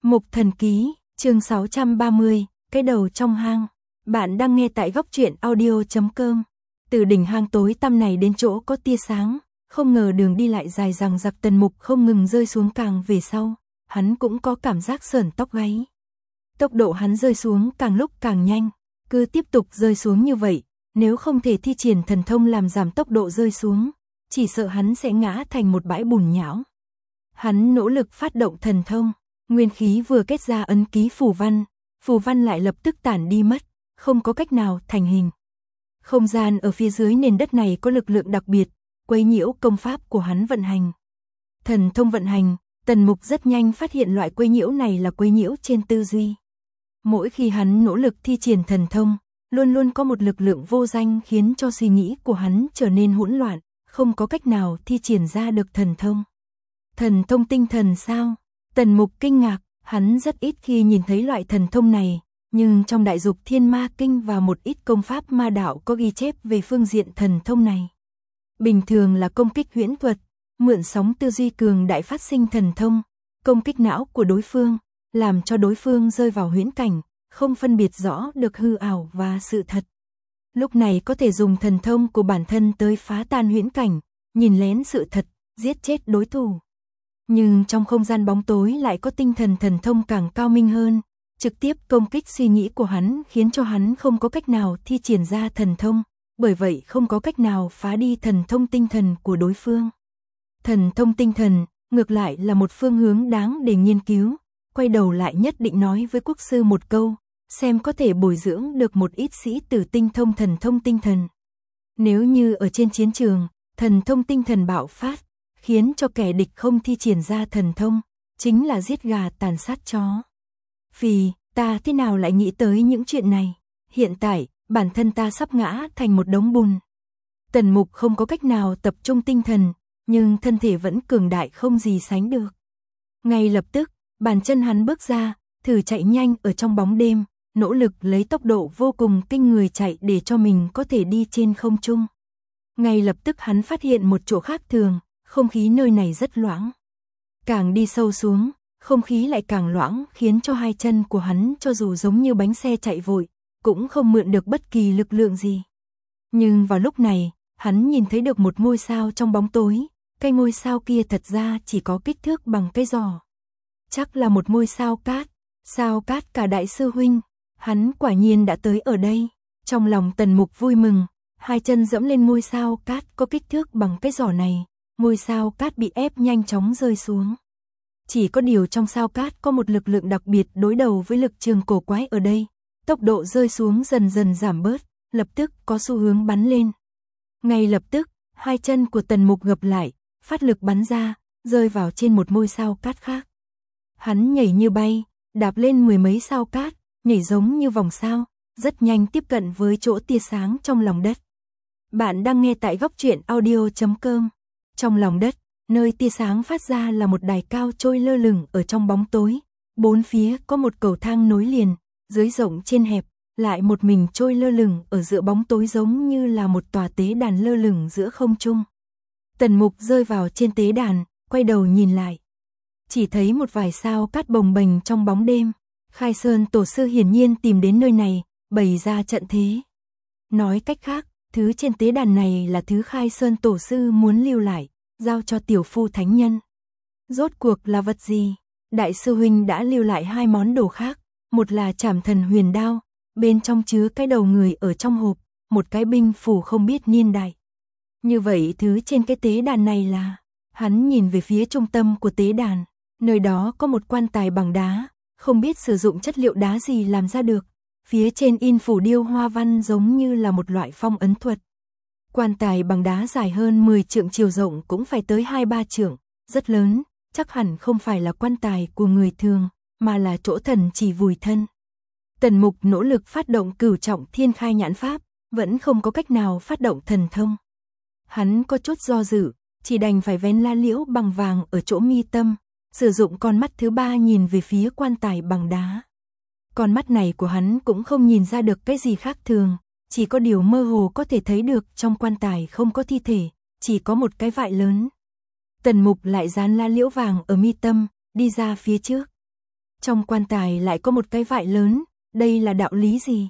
Mục Thần Ký, chương 630, cái đầu trong hang. Bạn đang nghe tại góc truyện audio.com. Từ đỉnh hang tối tăm này đến chỗ có tia sáng, không ngờ đường đi lại dài dằng dặc. Tần Mục không ngừng rơi xuống, càng về sau, hắn cũng có cảm giác sởn tóc gáy. Tốc độ hắn rơi xuống càng lúc càng nhanh, cứ tiếp tục rơi xuống như vậy, nếu không thể thi triển thần thông làm giảm tốc độ rơi xuống, chỉ sợ hắn sẽ ngã thành một bãi bùn nhão. Hắn nỗ lực phát động thần thông, nguyên khí vừa kết ra ấn ký phù văn lại lập tức tản đi mất, không có cách nào thành hình. Không gian ở phía dưới nền đất này có lực lượng đặc biệt, quấy nhiễu công pháp của hắn vận hành. Thần thông vận hành, Tần Mục rất nhanh phát hiện loại quấy nhiễu này là quấy nhiễu trên tư duy. Mỗi khi hắn nỗ lực thi triển thần thông, luôn luôn có một lực lượng vô danh khiến cho suy nghĩ của hắn trở nên hỗn loạn, không có cách nào thi triển ra được thần thông. Thần thông tinh thần sao? Tần Mục kinh ngạc, hắn rất ít khi nhìn thấy loại thần thông này, nhưng trong Đại Dục Thiên Ma Kinh và một ít công pháp ma đạo có ghi chép về phương diện thần thông này. Bình thường là công kích huyễn thuật, mượn sóng tư duy cường đại phát sinh thần thông, công kích não của đối phương, làm cho đối phương rơi vào huyễn cảnh, không phân biệt rõ được hư ảo và sự thật. Lúc này có thể dùng thần thông của bản thân tới phá tan huyễn cảnh, nhìn lén sự thật, giết chết đối thủ. Nhưng trong không gian bóng tối lại có tinh thần thần thông càng cao minh hơn, trực tiếp công kích suy nghĩ của hắn, khiến cho hắn không có cách nào thi triển ra thần thông, bởi vậy không có cách nào phá đi thần thông tinh thần của đối phương. Thần thông tinh thần, ngược lại là một phương hướng đáng để nghiên cứu, quay đầu lại nhất định nói với quốc sư một câu, xem có thể bồi dưỡng được một ít sĩ tử tinh thông thần thông tinh thần. Nếu như ở trên chiến trường, thần thông tinh thần bạo phát, khiến cho kẻ địch không thi triển ra thần thông, chính là giết gà tàn sát chó. Vì, ta thế nào lại nghĩ tới những chuyện này? Hiện tại, bản thân ta sắp ngã thành một đống bùn. Tần Mục không có cách nào tập trung tinh thần, nhưng thân thể vẫn cường đại không gì sánh được. Ngay lập tức, bàn chân hắn bước ra, thử chạy nhanh ở trong bóng đêm, nỗ lực lấy tốc độ vô cùng kinh người chạy để cho mình có thể đi trên không trung. Ngay lập tức hắn phát hiện một chỗ khác thường, không khí nơi này rất loãng. Càng đi sâu xuống, không khí lại càng loãng, khiến cho hai chân của hắn cho dù giống như bánh xe chạy vội, cũng không mượn được bất kỳ lực lượng gì. Nhưng vào lúc này, hắn nhìn thấy được một ngôi sao trong bóng tối, cái ngôi sao kia thật ra chỉ có kích thước bằng cái giò. Chắc là một ngôi sao cát cả đại sư huynh, hắn quả nhiên đã tới ở đây. Trong lòng Tần Mục vui mừng, hai chân dẫm lên ngôi sao cát có kích thước bằng cái giò này, ngôi sao cát bị ép nhanh chóng rơi xuống. Chỉ có điều trong sao cát có một lực lượng đặc biệt đối đầu với lực trường cổ quái ở đây, tốc độ rơi xuống dần dần giảm bớt, lập tức có xu hướng bắn lên. Ngay lập tức, hai chân của Tần Mục gập lại, phát lực bắn ra, rơi vào trên một ngôi sao cát khác. Hắn nhảy như bay, đạp lên mười mấy sao cát, nhảy giống như vòng sao, rất nhanh tiếp cận với chỗ tia sáng trong lòng đất. Bạn đang nghe tại góc truyện audio.com. Trong lòng đất, nơi tia sáng phát ra là một đài cao trôi lơ lửng ở trong bóng tối, bốn phía có một cầu thang nối liền, dưới rộng trên hẹp, lại một mình trôi lơ lửng ở giữa bóng tối giống như là một tòa tế đàn lơ lửng giữa không trung. Tần Mục rơi vào trên tế đàn, quay đầu nhìn lại. Chỉ thấy một vài sao cát bồng bềnh trong bóng đêm, Khai Sơn Tổ sư hiển nhiên tìm đến nơi này, bày ra trận thế. Nói cách khác, thứ trên tế đàn này là thứ Khai Sơn Tổ sư muốn lưu lại, giao cho tiểu phu thánh nhân. Rốt cuộc là vật gì? Đại sư huynh đã lưu lại hai món đồ khác, một là Trảm Thần Huyền Đao, bên trong chứa cái đầu người ở trong hộp, một cái binh phù không biết niên đại. Như vậy thứ trên cái tế đàn này là... Hắn nhìn về phía trung tâm của tế đàn, nơi đó có một quan tài bằng đá, không biết sử dụng chất liệu đá gì làm ra được. Phía trên in phủ điêu hoa văn giống như là một loại phong ấn thuật. Quan tài bằng đá dài hơn 10 trượng, chiều rộng cũng phải tới 2-3 trượng, rất lớn, chắc hẳn không phải là quan tài của người thường, mà là chỗ thần chỉ vùi thân. Tần Mục nỗ lực phát động Cửu Trọng Thiên Khai Nhãn Pháp, vẫn không có cách nào phát động thần thông. Hắn có chút do dự, chỉ đành phải vén la liễu bằng vàng ở chỗ mi tâm, sử dụng con mắt thứ ba nhìn về phía quan tài bằng đá. Con mắt này của hắn cũng không nhìn ra được cái gì khác thường, chỉ có điều mơ hồ có thể thấy được trong quan tài không có thi thể, chỉ có một cái vại lớn. Tần Mục lại dán la liễu vàng ở mi tâm, đi ra phía trước. Trong quan tài lại có một cái vại lớn, đây là đạo lý gì?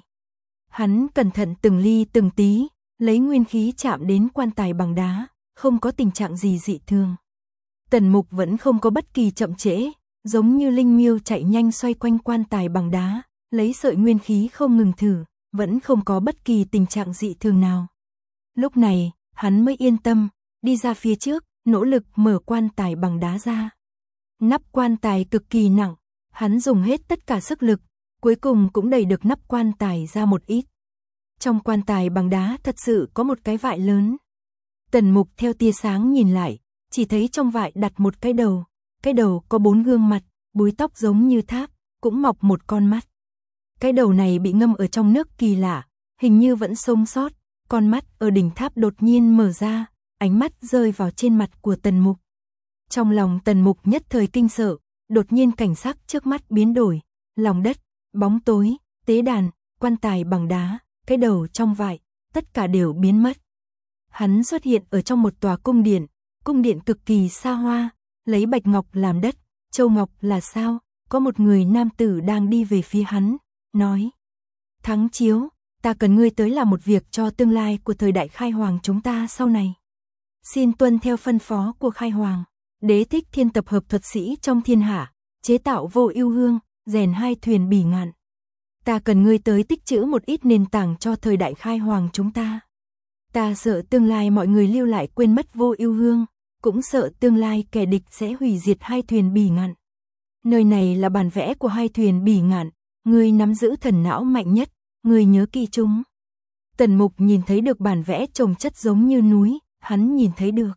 Hắn cẩn thận từng ly từng tí, lấy nguyên khí chạm đến quan tài bằng đá, không có tình trạng gì dị thường. Tần Mục vẫn không có bất kỳ chậm trễ, giống như linh miêu chạy nhanh xoay quanh quan tài bằng đá, lấy sợi nguyên khí không ngừng thử, vẫn không có bất kỳ tình trạng dị thường nào. Lúc này, hắn mới yên tâm, đi ra phía trước, nỗ lực mở quan tài bằng đá ra. Nắp quan tài cực kỳ nặng, hắn dùng hết tất cả sức lực, cuối cùng cũng đẩy được nắp quan tài ra một ít. Trong quan tài bằng đá thật sự có một cái vại lớn. Tần Mục theo tia sáng nhìn lại, chỉ thấy trong vại đặt một cái đầu có 4 gương mặt, búi tóc giống như tháp, cũng mọc một con mắt. Cái đầu này bị ngâm ở trong nước kỳ lạ, hình như vẫn sống sót, con mắt ở đỉnh tháp đột nhiên mở ra, ánh mắt rơi vào trên mặt của Tần Mục. Trong lòng Tần Mục nhất thời kinh sợ, đột nhiên cảnh sắc trước mắt biến đổi, lòng đất, bóng tối, tế đàn, quan tài bằng đá, cái đầu trong vại, tất cả đều biến mất. Hắn xuất hiện ở trong một tòa cung điện cực kỳ xa hoa, lấy bạch ngọc làm đất, châu ngọc là sao, có một người nam tử đang đi về phía hắn, nói: Thắng Chiếu, ta cần ngươi tới làm một việc cho tương lai của thời đại Khai Hoàng chúng ta sau này. Xin tuân theo phân phó của Khai Hoàng. Đế thích thiên tập hợp thuật sĩ trong thiên hạ, chế tạo vô ưu hương, rèn 2 thuyền bỉ ngạn. Ta cần ngươi tới tích trữ một ít nền tảng cho thời đại Khai Hoàng chúng ta. Ta sợ tương lai mọi người lưu lại quên mất vô ưu hương, cũng sợ tương lai kẻ địch sẽ hủy diệt 2 thuyền bỉ ngạn. Nơi này là bản vẽ của 2 thuyền bỉ ngạn, ngươi nắm giữ thần não mạnh nhất, ngươi nhớ kỹ chúng. Tần Mục nhìn thấy được bản vẽ chồng chất giống như núi, hắn nhìn thấy được.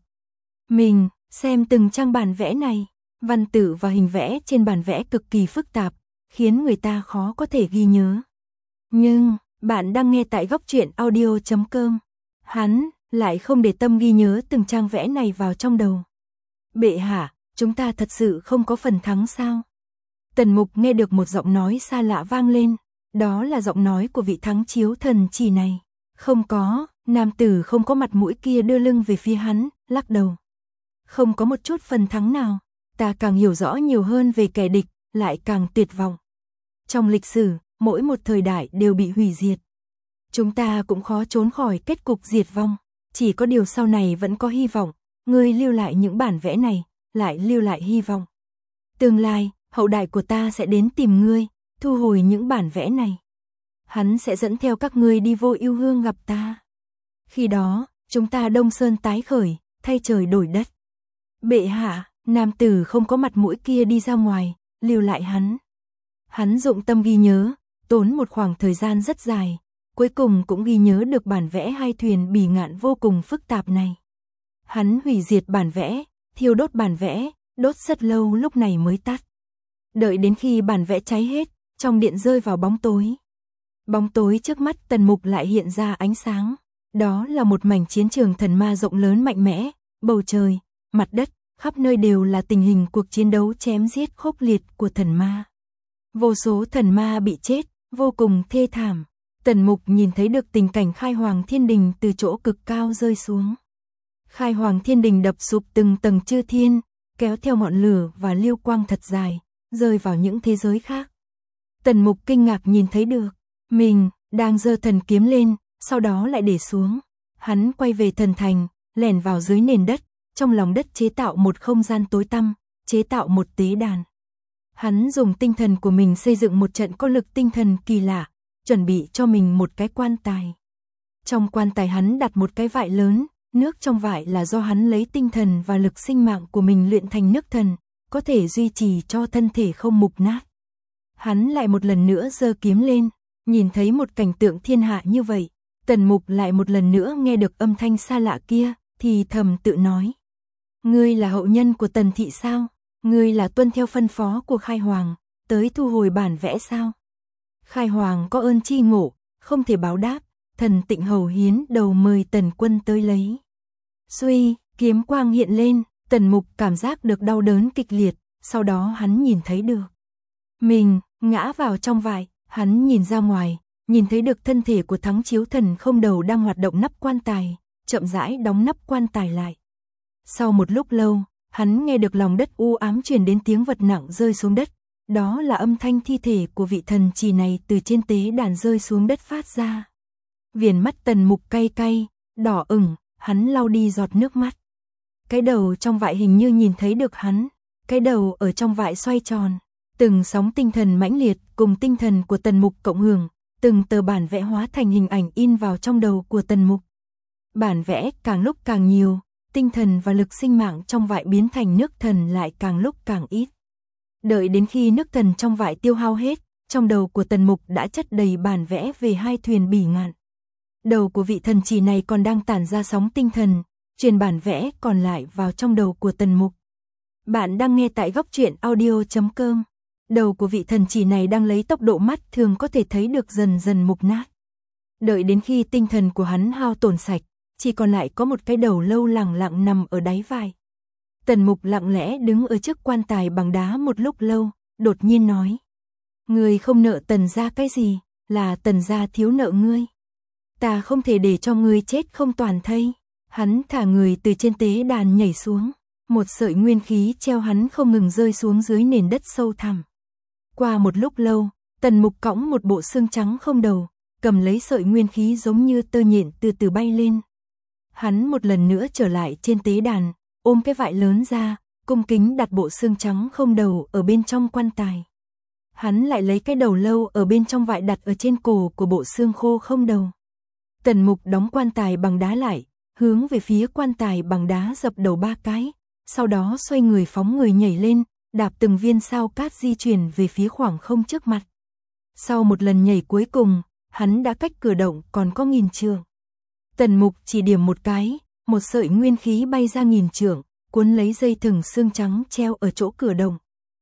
Mình xem từng trang bản vẽ này, văn tự và hình vẽ trên bản vẽ cực kỳ phức tạp, khiến người ta khó có thể ghi nhớ. Nhưng, bạn đang nghe tại góc truyện audio.com. Hắn lại không để tâm ghi nhớ từng trang vẽ này vào trong đầu. Bệ hạ, chúng ta thật sự không có phần thắng sao? Tần Mục nghe được một giọng nói xa lạ vang lên, đó là giọng nói của vị Thắng Chiếu thần chỉ này. Không có, nam tử không có mặt mũi kia đưa lưng về phía hắn, lắc đầu. Không có một chút phần thắng nào, ta càng hiểu rõ nhiều hơn về kẻ địch, lại càng tuyệt vọng. Trong lịch sử, mỗi một thời đại đều bị hủy diệt. Chúng ta cũng khó trốn khỏi kết cục diệt vong, chỉ có điều sau này vẫn có hy vọng, ngươi lưu lại những bản vẽ này, lại lưu lại hy vọng. Tương lai, hậu đại của ta sẽ đến tìm ngươi, thu hồi những bản vẽ này. Hắn sẽ dẫn theo các ngươi đi vô ưu hương gặp ta. Khi đó, chúng ta Đông Sơn tái khởi, thay trời đổi đất. Bệ hạ, nam tử không có mặt mũi kia đi ra ngoài, lưu lại hắn. Hắn dụng tâm ghi nhớ, tốn một khoảng thời gian rất dài, cuối cùng cũng ghi nhớ được bản vẽ 2 thuyền bỉ ngạn vô cùng phức tạp này. Hắn hủy diệt bản vẽ, thiêu đốt bản vẽ, đốt rất lâu lúc này mới tắt. Đợi đến khi bản vẽ cháy hết, trong điện rơi vào bóng tối. Bóng tối trước mắt Tần Mục lại hiện ra ánh sáng. Đó là một mảnh chiến trường thần ma rộng lớn mạnh mẽ, bầu trời, mặt đất, khắp nơi đều là tình hình cuộc chiến đấu chém giết khốc liệt của thần ma. Vô số thần ma bị chết, vô cùng thê thảm. Tần Mục nhìn thấy được tình cảnh Khai Hoàng Thiên Đình từ chỗ cực cao rơi xuống. Khai Hoàng Thiên Đình đập sụp từng tầng chư thiên, kéo theo ngọn lửa và lưu quang thật dài, rơi vào những thế giới khác. Tần Mục kinh ngạc nhìn thấy được, mình đang giơ thần kiếm lên, sau đó lại để xuống. Hắn quay về thần thành, lẻn vào dưới nền đất, trong lòng đất chế tạo một không gian tối tăm, chế tạo một tế đàn. Hắn dùng tinh thần của mình xây dựng một trận có lực tinh thần kỳ lạ, chuẩn bị cho mình một cái quan tài. Trong quan tài hắn đặt một cái vại lớn, nước trong vại là do hắn lấy tinh thần và lực sinh mạng của mình luyện thành nước thần, có thể duy trì cho thân thể không mục nát. Hắn lại một lần nữa giơ kiếm lên, nhìn thấy một cảnh tượng thiên hạ như vậy, Tần Mục lại một lần nữa nghe được âm thanh xa lạ kia, thì thầm tự nói. Ngươi là hậu nhân của Tần thị sao? Ngươi là tuân theo phân phó của Khai Hoàng, tới thu hồi bản vẽ sao? Khai Hoàng có ơn chi ngộ, không thể báo đáp, thần Tịnh hầu hiến đầu mời Tần quân tới lấy. Suy, kiếm quang hiện lên, Tần Mục cảm giác được đau đớn kịch liệt, sau đó hắn nhìn thấy được. Mình, ngã vào trong vại, hắn nhìn ra ngoài, nhìn thấy được thân thể của Thắng Chiếu thần không đầu đang hoạt động nắp quan tài, chậm rãi đóng nắp quan tài lại. Sau một lúc lâu, hắn nghe được lòng đất u ám truyền đến tiếng vật nặng rơi xuống đất, đó là âm thanh thi thể của vị thần chỉ này từ trên tế đàn rơi xuống đất phát ra. Viền mắt Tần Mục cay cay, đỏ ửng, hắn lau đi giọt nước mắt. Cái đầu trong vại hình như nhìn thấy được hắn, cái đầu ở trong vại xoay tròn, từng sóng tinh thần mãnh liệt cùng tinh thần của Tần Mục cộng hưởng, từng tờ bản vẽ hóa thành hình ảnh in vào trong đầu của Tần Mục. Bản vẽ càng lúc càng nhiều, tinh thần và lực sinh mạng trong vại biến thành nước thần lại càng lúc càng ít. Đợi đến khi nước thần trong vại tiêu hao hết, trong đầu của Tần Mục đã chất đầy bản vẽ về 2 thuyền bỉ ngạn. Đầu của vị thần chỉ này còn đang tản ra sóng tinh thần, truyền bản vẽ còn lại vào trong đầu của Tần Mục. Bạn đang nghe tại Góc Truyện Audio.com. Đầu của vị thần chỉ này đang lấy tốc độ mắt thường có thể thấy được dần dần mục nát. Đợi đến khi tinh thần của hắn hao tổn sạch, chỉ còn lại có một cái đầu lâu lẳng lặng nằm ở đáy vại. Tần Mục lặng lẽ đứng ở trước quan tài bằng đá một lúc lâu, đột nhiên nói: "Ngươi không nợ Tần gia cái gì, là Tần gia thiếu nợ ngươi. Ta không thể để cho ngươi chết không toàn thây." Hắn thả người từ trên tế đàn nhảy xuống, một sợi nguyên khí treo hắn không ngừng rơi xuống dưới nền đất sâu thẳm. Qua một lúc lâu, Tần Mục cõng một bộ xương trắng không đầu, cầm lấy sợi nguyên khí giống như tơ nhện từ từ bay lên. Hắn một lần nữa trở lại trên tế đàn, ôm cái vại lớn ra, cung kính đặt bộ xương trắng không đầu ở bên trong quan tài. Hắn lại lấy cái đầu lâu ở bên trong vại đặt ở trên cổ của bộ xương khô không đầu. Tần Mục đóng quan tài bằng đá lại, hướng về phía quan tài bằng đá dập đầu 3 cái, sau đó xoay người phóng người nhảy lên, đạp từng viên sao cát di chuyển về phía khoảng không trước mặt. Sau một lần nhảy cuối cùng, hắn đã cách cửa động còn có 1000 trượng. Tần Mục chỉ điểm một cái, một sợi nguyên khí bay ra 1000 trượng, cuốn lấy dây thừng xương trắng treo ở chỗ cửa động.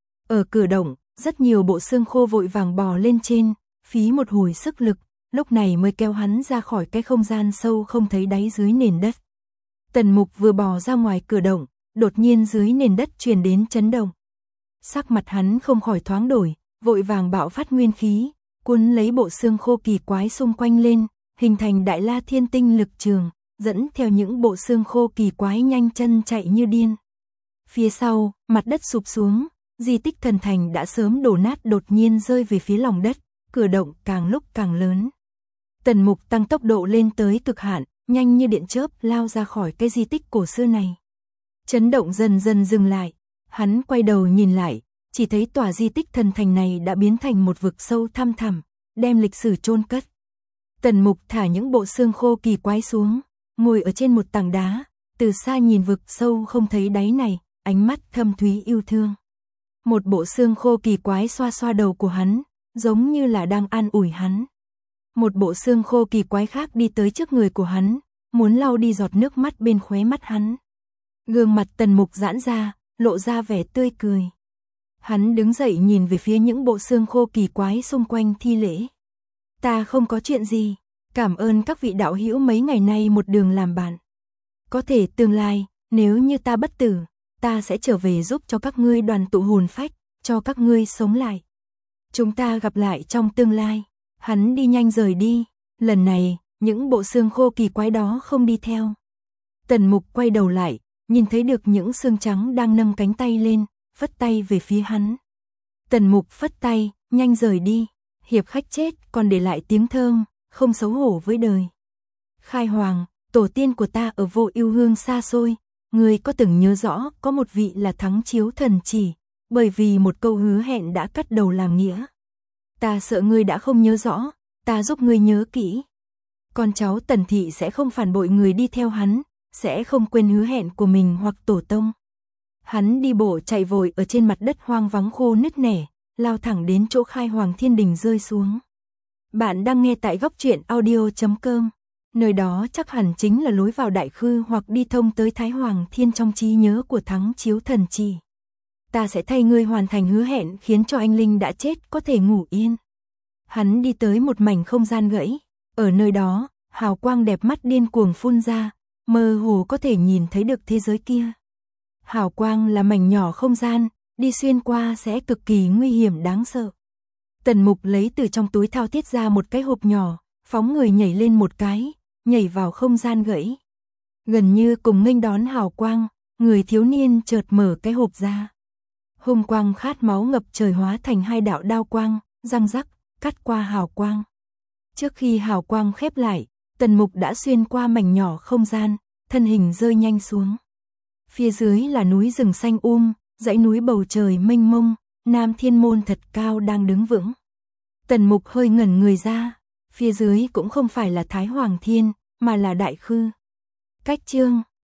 Ở cửa động, rất nhiều bộ xương khô vội vàng bò lên trên, phí một hồi sức lực, lúc này mới kéo hắn ra khỏi cái không gian sâu không thấy đáy dưới nền đất. Tần Mục vừa bò ra ngoài cửa động, đột nhiên dưới nền đất truyền đến chấn động. Sắc mặt hắn không khỏi thoáng đổi, vội vàng bạo phát nguyên khí, cuốn lấy bộ xương khô kỳ quái xung quanh lên, hình thành Đại La Thiên Tinh lực trường, dẫn theo những bộ xương khô kỳ quái nhanh chân chạy như điên. Phía sau, mặt đất sụp xuống, di tích thần thành đã sớm đổ nát đột nhiên rơi về phía lòng đất, cửa động càng lúc càng lớn. Tần Mục tăng tốc độ lên tới cực hạn, nhanh như điện chớp lao ra khỏi cái di tích cổ xưa này. Chấn động dần dần dừng lại, hắn quay đầu nhìn lại, chỉ thấy tòa di tích thần thành này đã biến thành một vực sâu thăm thẳm, đem lịch sử chôn cất. Tần Mục thả những bộ xương khô kỳ quái xuống, ngồi ở trên một tảng đá, từ xa nhìn vực sâu không thấy đáy này, ánh mắt thâm thúy yêu thương. Một bộ xương khô kỳ quái xoa xoa đầu của hắn, giống như là đang an ủi hắn. Một bộ xương khô kỳ quái khác đi tới trước người của hắn, muốn lau đi giọt nước mắt bên khóe mắt hắn. Gương mặt Tần Mục giãn ra, lộ ra vẻ tươi cười. Hắn đứng dậy nhìn về phía những bộ xương khô kỳ quái xung quanh thi lễ. "Ta không có chuyện gì, cảm ơn các vị đạo hữu mấy ngày nay một đường làm bạn. Có thể tương lai, nếu như ta bất tử, ta sẽ trở về giúp cho các ngươi đoàn tụ hồn phách, cho các ngươi sống lại. Chúng ta gặp lại trong tương lai." Hắn đi nhanh rời đi, lần này, những bộ xương khô kỳ quái đó không đi theo. Tần Mục quay đầu lại, nhìn thấy được những xương trắng đang nâng cánh tay lên, phất tay về phía hắn. Tần Mục phất tay, nhanh rời đi, hiệp khách chết còn để lại tiếng thơm, không xấu hổ với đời. "Khai Hoàng, tổ tiên của ta ở Vô Ưu Hương xa xôi, ngươi có từng nhớ rõ có một vị là Thắng Chiếu Thần Chỉ, bởi vì một câu hứa hẹn đã cắt đầu làm nghĩa. Ta sợ ngươi đã không nhớ rõ, ta giúp ngươi nhớ kỹ. Con cháu Tần thị sẽ không phản bội người đi theo hắn, sẽ không quên hứa hẹn của mình hoặc tổ tông." Hắn đi bộ chạy vội ở trên mặt đất hoang vắng khô nứt nẻ, lao thẳng đến chỗ Khai Hoàng Thiên Đình rơi xuống. Bạn đang nghe tại Góc Truyện Audio.com. Nơi đó chắc hẳn chính là lối vào Đại Khư hoặc đi thông tới Thái Hoàng Thiên trong trí nhớ của Thắng Chiếu Thần Chỉ. "Ta sẽ thay ngươi hoàn thành hứa hẹn khiến cho anh linh đã chết có thể ngủ yên." Hắn đi tới một mảnh không gian gãy, ở nơi đó, hào quang đẹp mắt điên cuồng phun ra, mơ hồ có thể nhìn thấy được thế giới kia. Hào quang là mảnh nhỏ không gian, đi xuyên qua sẽ cực kỳ nguy hiểm đáng sợ. Tần Mục lấy từ trong túi thao thiết ra một cái hộp nhỏ, phóng người nhảy lên một cái, nhảy vào không gian gãy. Gần như cùng nghênh đón hào quang, người thiếu niên chợt mở cái hộp ra. Hung quang khát máu ngập trời hóa thành hai đạo đao quang, răng rắc, cắt qua hào quang. Trước khi hào quang khép lại, Tần Mục đã xuyên qua mảnh nhỏ không gian, thân hình rơi nhanh xuống. Phía dưới là núi rừng xanh dãy núi bầu trời mênh mông, Nam Thiên Môn thật cao đang đứng vững. Tần Mục hơi ngẩn người ra, phía dưới cũng không phải là Thái Hoàng Thiên, mà là Đại Khư. Cách chương